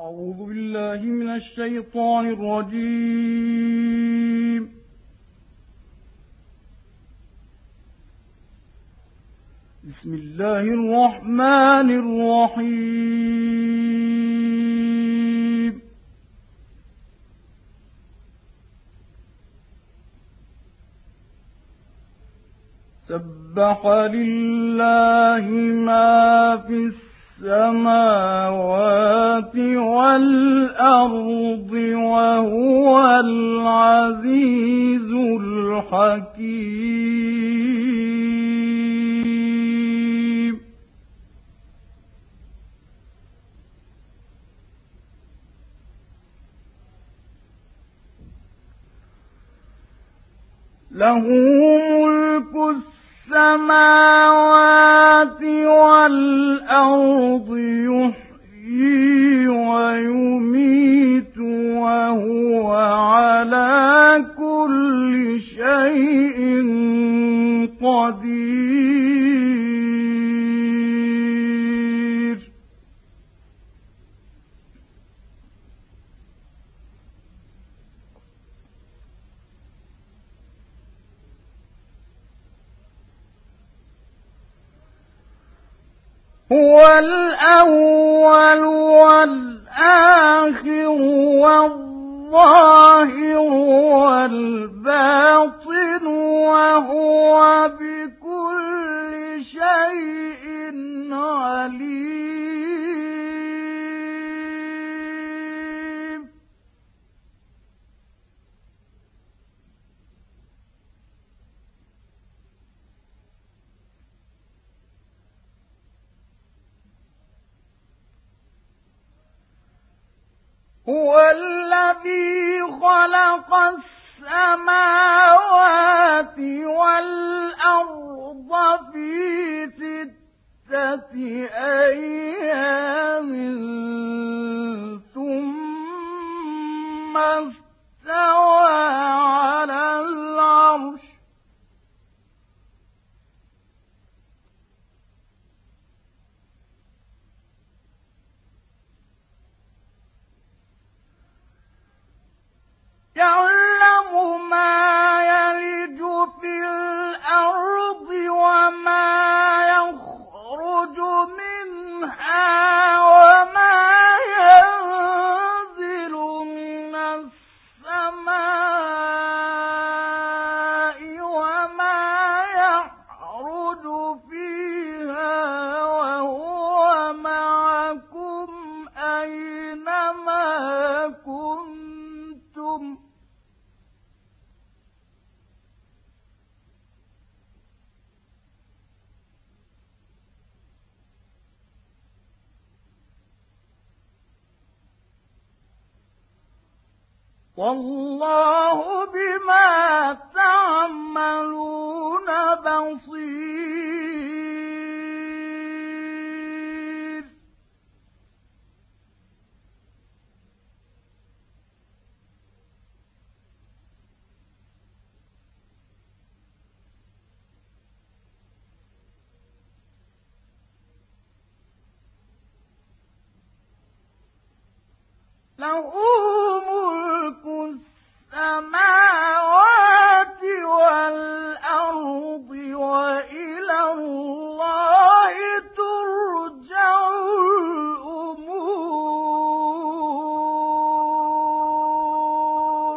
أعوذ بالله من الشيطان الرجيم. بسم الله الرحمن الرحيم. سبح لله ما في السماوات والأرض وهو العزيز الحكيم. له ملك السماوات والأرض يحيي ويميت وهو على كل شيء قدير. هو الأول والآخر والظاهر والباطن وهو بكل شيء عليم. هو الذي خلق السماوات والأرض في 6 أيام ثم استوى على العرش. يعلم ما يلج في الأرض وما يخرج منها وما ينزل من السماء وما يعرج فيها وهو معكم أينما كنتم. والله بما تعملون بصير. له ملك السماوات والأرض وإلى الله ترجع الأمور.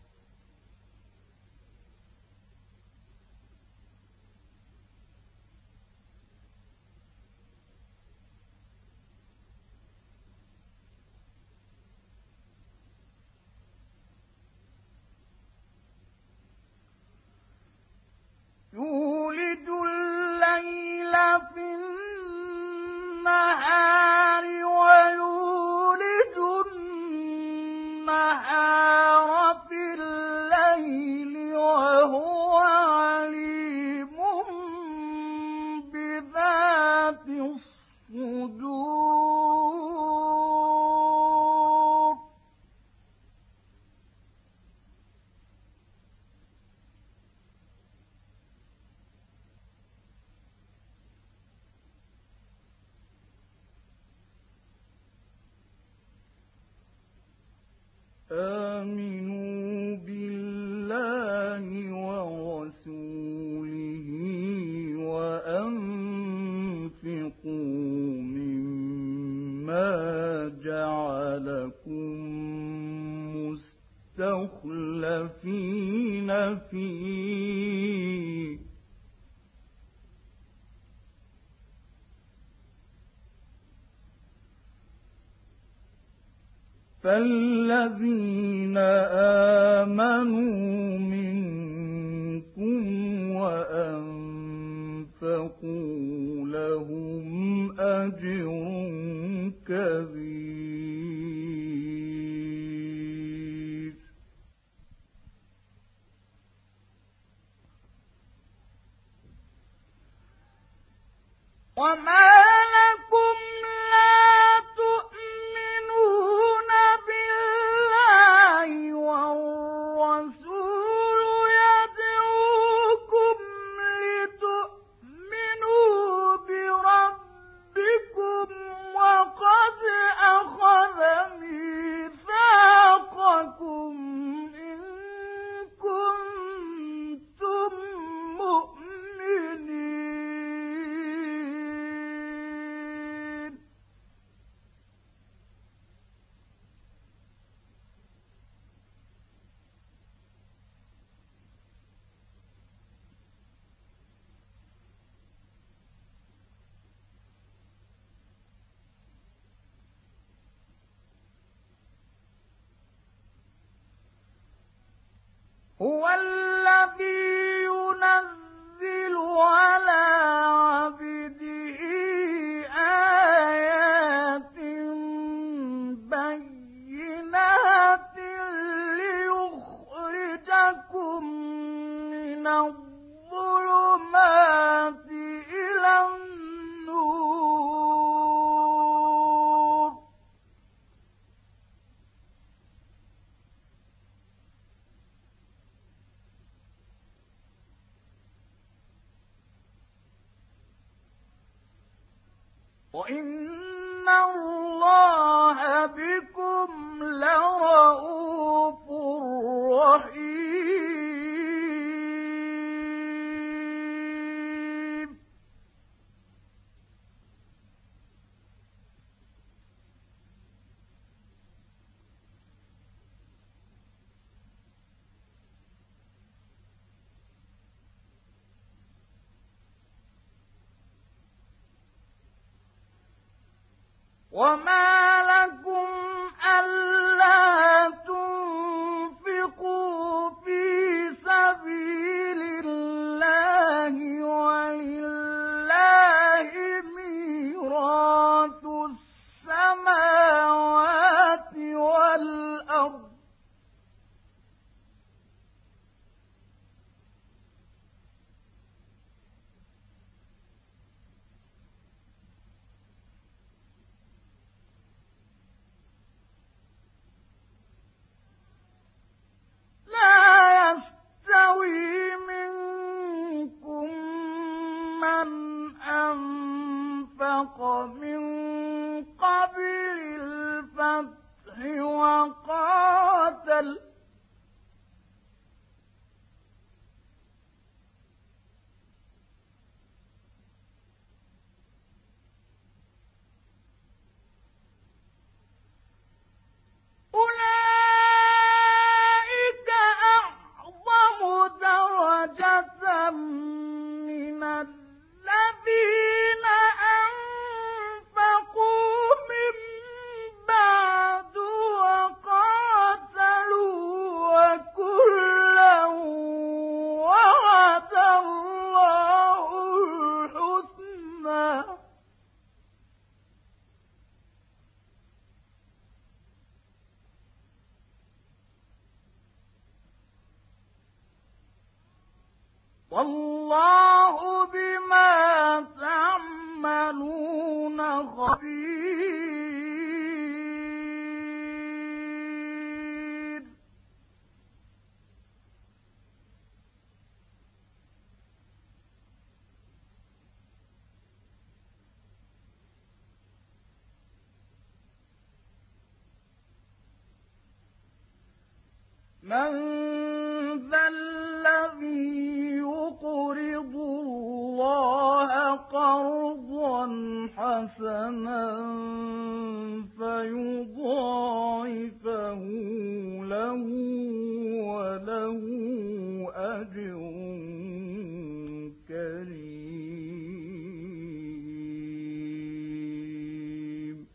يولج الليل في النهار ويولج النهار في الليل وهو عليم بذات الصدور. آمنوا بالله ورسوله وأنفقوا مما جعلكم مستخلفين فيه فالذين آمنوا منكم وأنفقوا لهم أجر كبير وما لكم لا تؤمنون بالله والرسول يدعوكم لتؤمنوا بربكم وقد أخذ ميثاقكم إن كنتم مؤمنين هو الذي ينزل على عبده آيات بينات ليخرجكم من الظلمات إلى النور وإن الله بكم لرءوف رحيم وما لكم ألا تنفقوا في سبيل الله ولله ميراث السماوات والأرض لا يستوي منكم من أنفق من قبل الفتح وقاتل أولئك أعظم درجة من الذين أنفقوا من بعد وقاتلوا وكلا وعد الله الحسنى والله بما تعملون خبير من ذا الذي يقرض الله قرضا حسنا فيضاعفه له وله أجر كريم.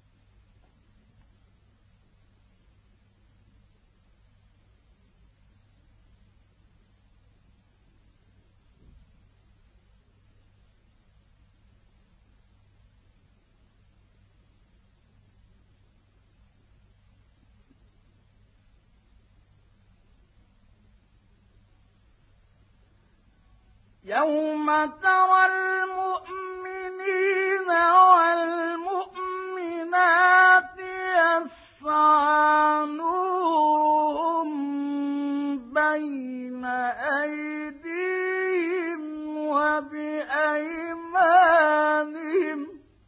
يوم ترى المؤمنين والمؤمنات يسعى نورهم بين أيديهم وبأيمانهم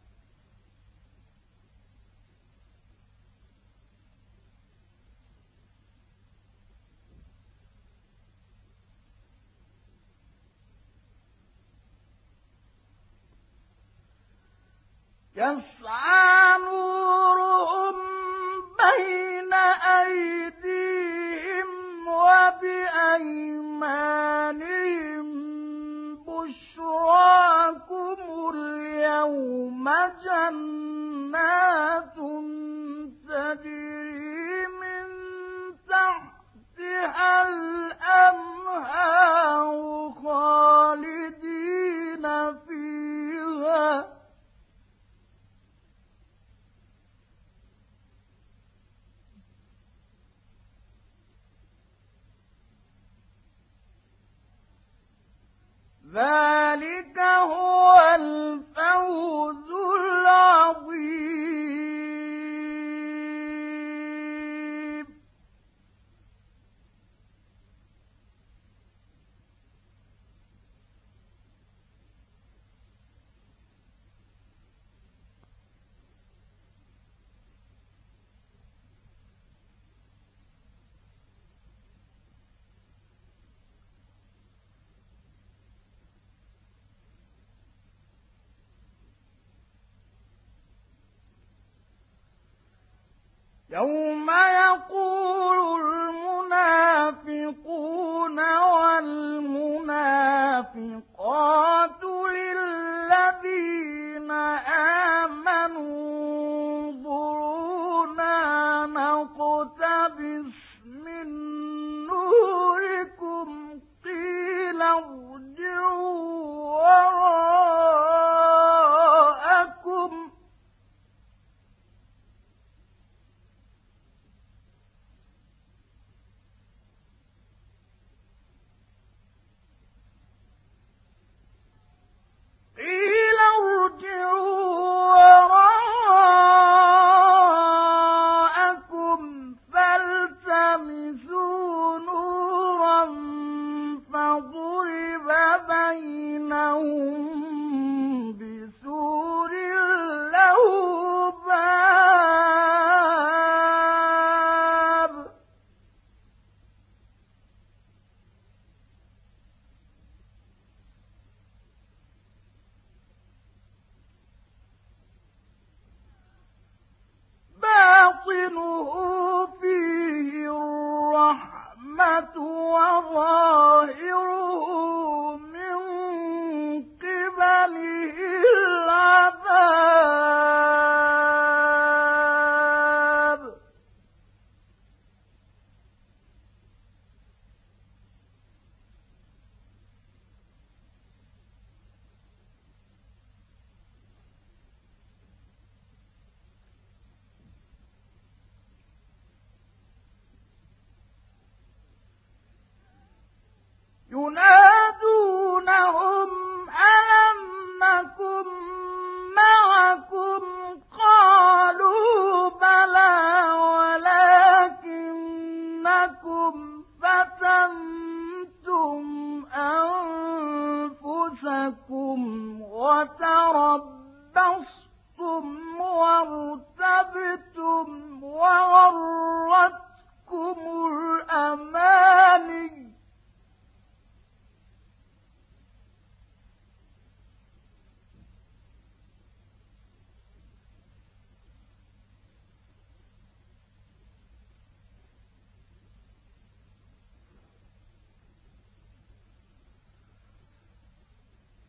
يسعى نورهم بين أيديهم وبأيمانهم بشراكم اليوم جنات تجري من تحتها الأنهار خالدين فيها ذلك هو الفوز العظيم. يوم يقول المنافقون والمنافقات للذين آمنوا انظرونا نقتبس من نوركم قيل ارجعوا وراءكم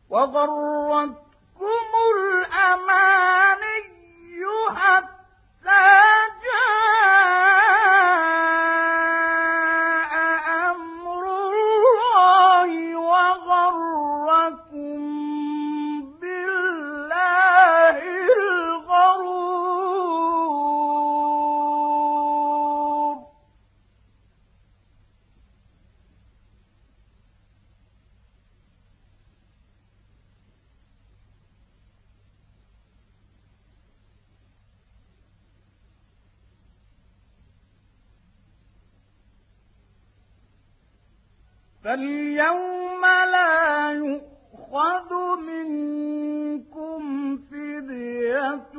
وغرتكم الأماني حتى جاء أمر الله وغركم بالله الغرور. فاليوم لا يؤخذ منكم فدية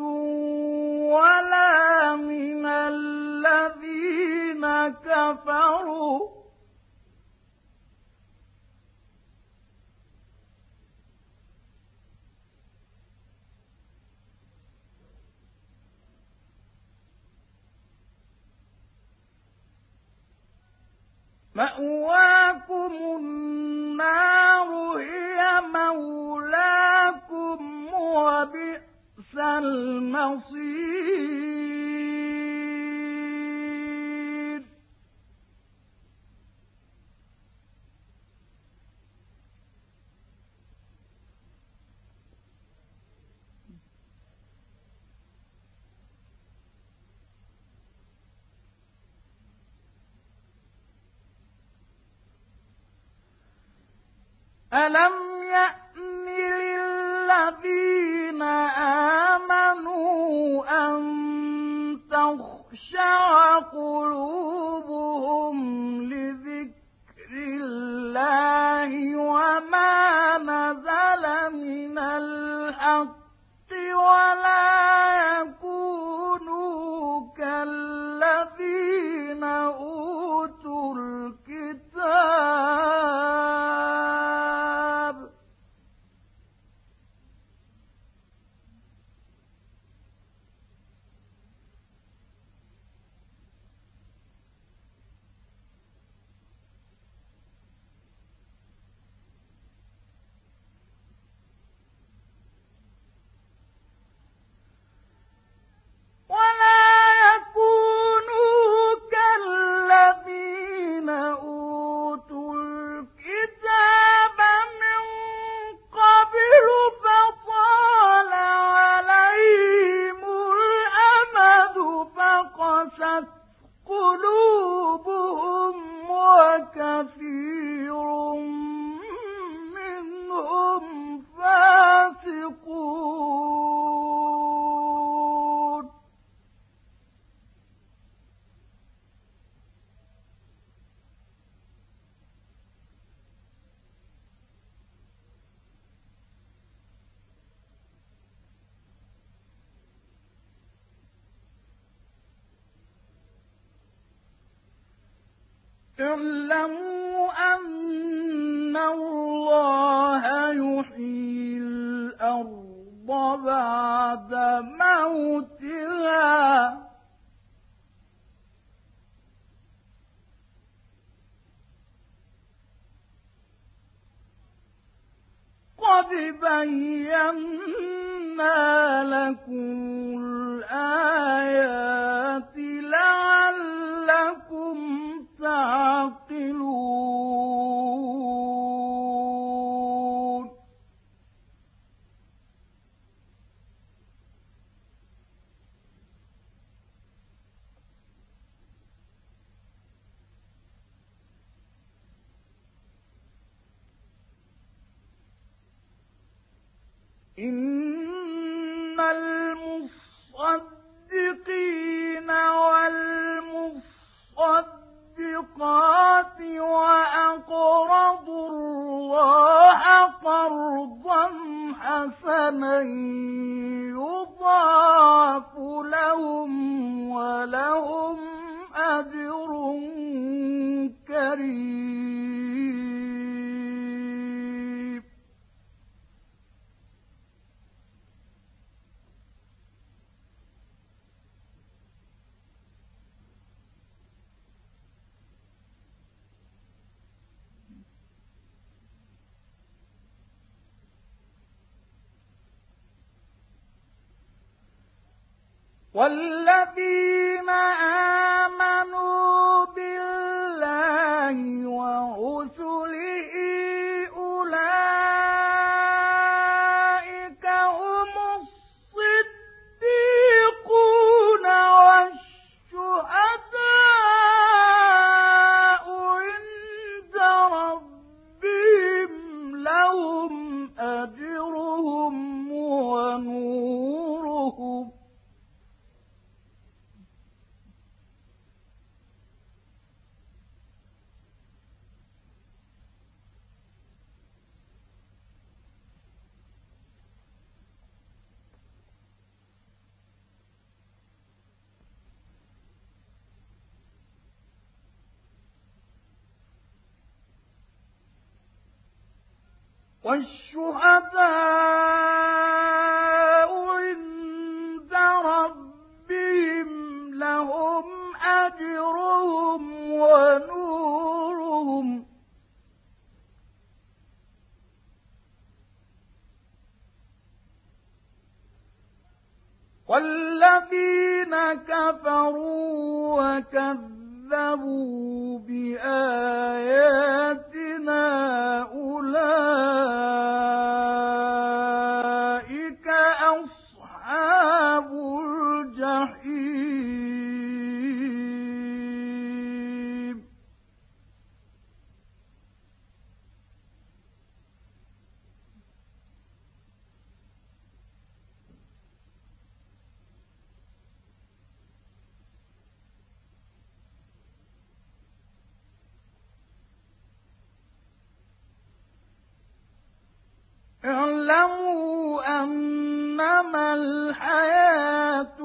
ولا من الذين كفروا مأواكم النار هي مولاكم وبئس المصير. ألم يأن للذين آمنوا أن تخشع قلوبهم لذكر الله وما نزل من الحق ولا يكونوا كالذين أوتوا الكتاب قلوبهم وكثير منهم فاسقون. اعلموا أن الله يحيي الأرض بعد موتها قد بينا لكم الآيات لعلكم تعقلون. إن المصدقين والمصدقات وأقرضوا الله قرضا حسنا يضاعف لهم ولهم أجر كريم. والذين آمنوا بالله ورسله أولئك هم الصديقون والشهداء عند ربهم لهم أجرهم ونورهم والشهداء عند ربهم لهم أجرهم ونورهم والذين كفروا وكذبوا بآياتنا أولئك أصحاب الجحيم اعلموا أنما الحياة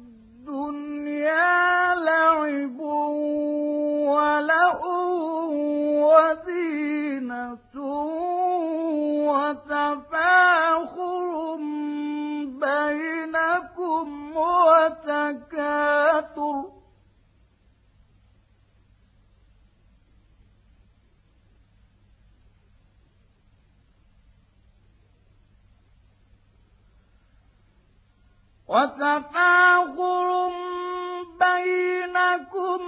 الدنيا لعب ولهو وزينة وتفاخر بينكم وتكاثر بينكم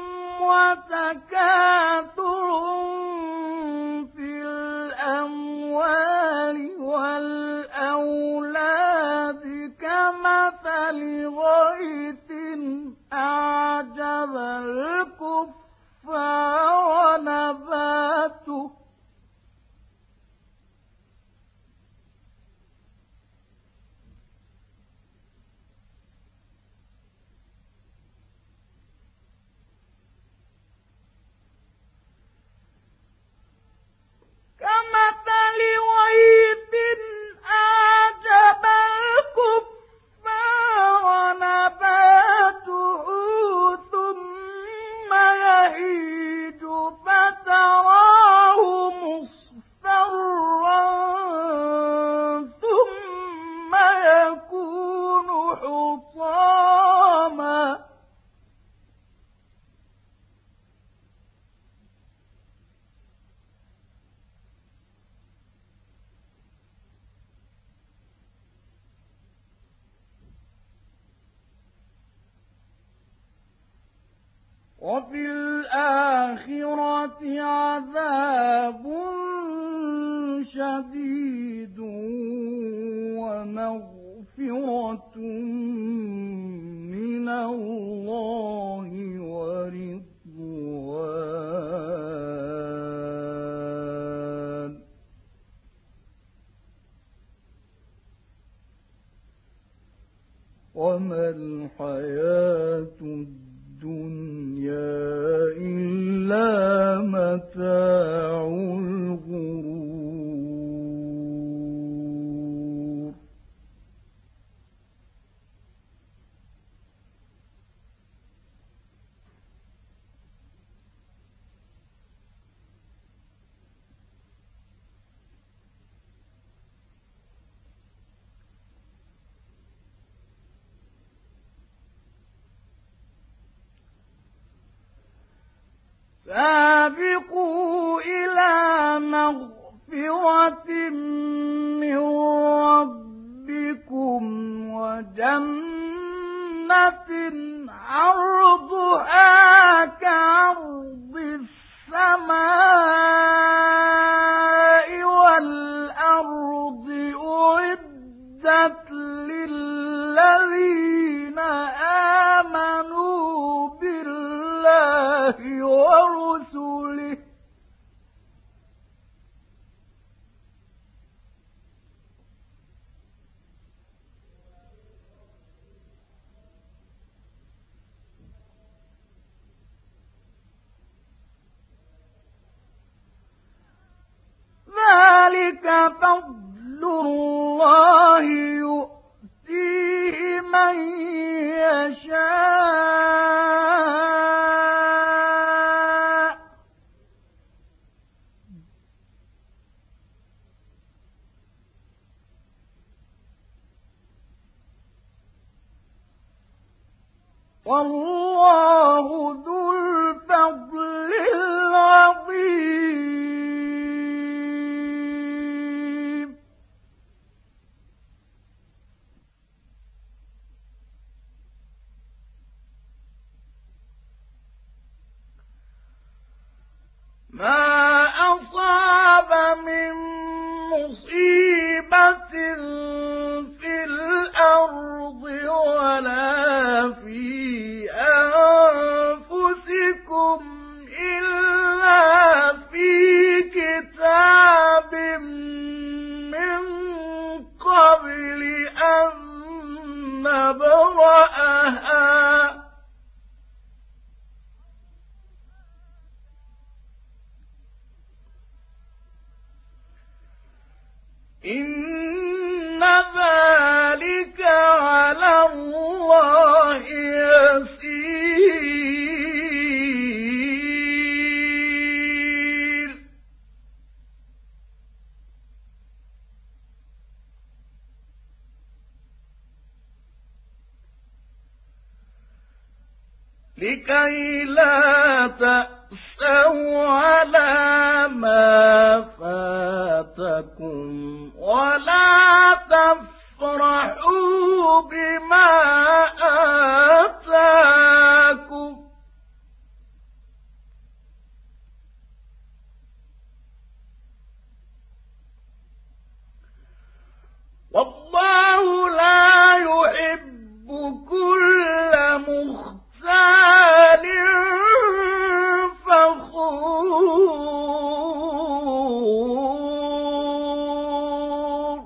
وتكاثر في الأموال والأولاد كمثل غيث أعجب الكفار نباته كمثل غيث أعجب الكفار نباته ثم يهيج فتراه مصفرا ثم يكون حطاما وفي الآخرة عذاب شديد ومغفرة من الله ورضوان وما الحياة الدنيا إلا متاع الغرور سابقوا إلى مغفرة من ربكم وجنة عرضها كعرض السماء والأرض أعدت للذين آمنوا بالله ورسله ذلك فضل الله يؤتيه من يشاء والله ذو الفضل العظيم ما أصاب من مصيبة في الأرض ولا في أنفسكم إلا في كتاب من قبل أن نبرأها إن ذلك على الله يسير لكي لا تأسوا على ما فاتكم ولا تفرحوا بما آتاكم والله لا يحب كل مختال فخور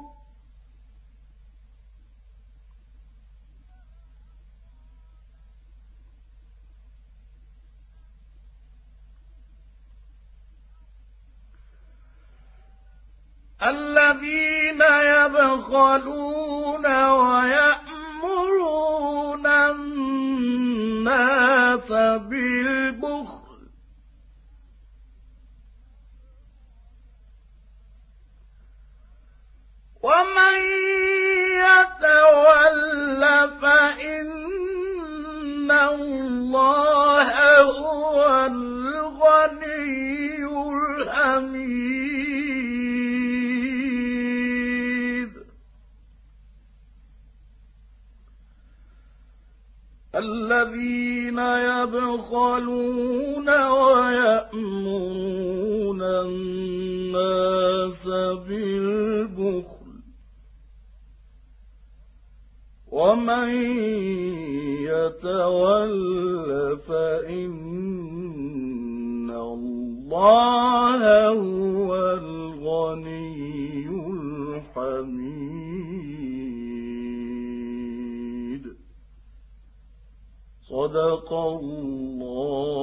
الذين يبخلون ويأمرون الناس بالبخل ومن يتول فإن الله هو الغني الحميد الذين يبخلون ويأمرون الناس بالبخل ومن يتول فإن الله هو الغني الحميد صدق الله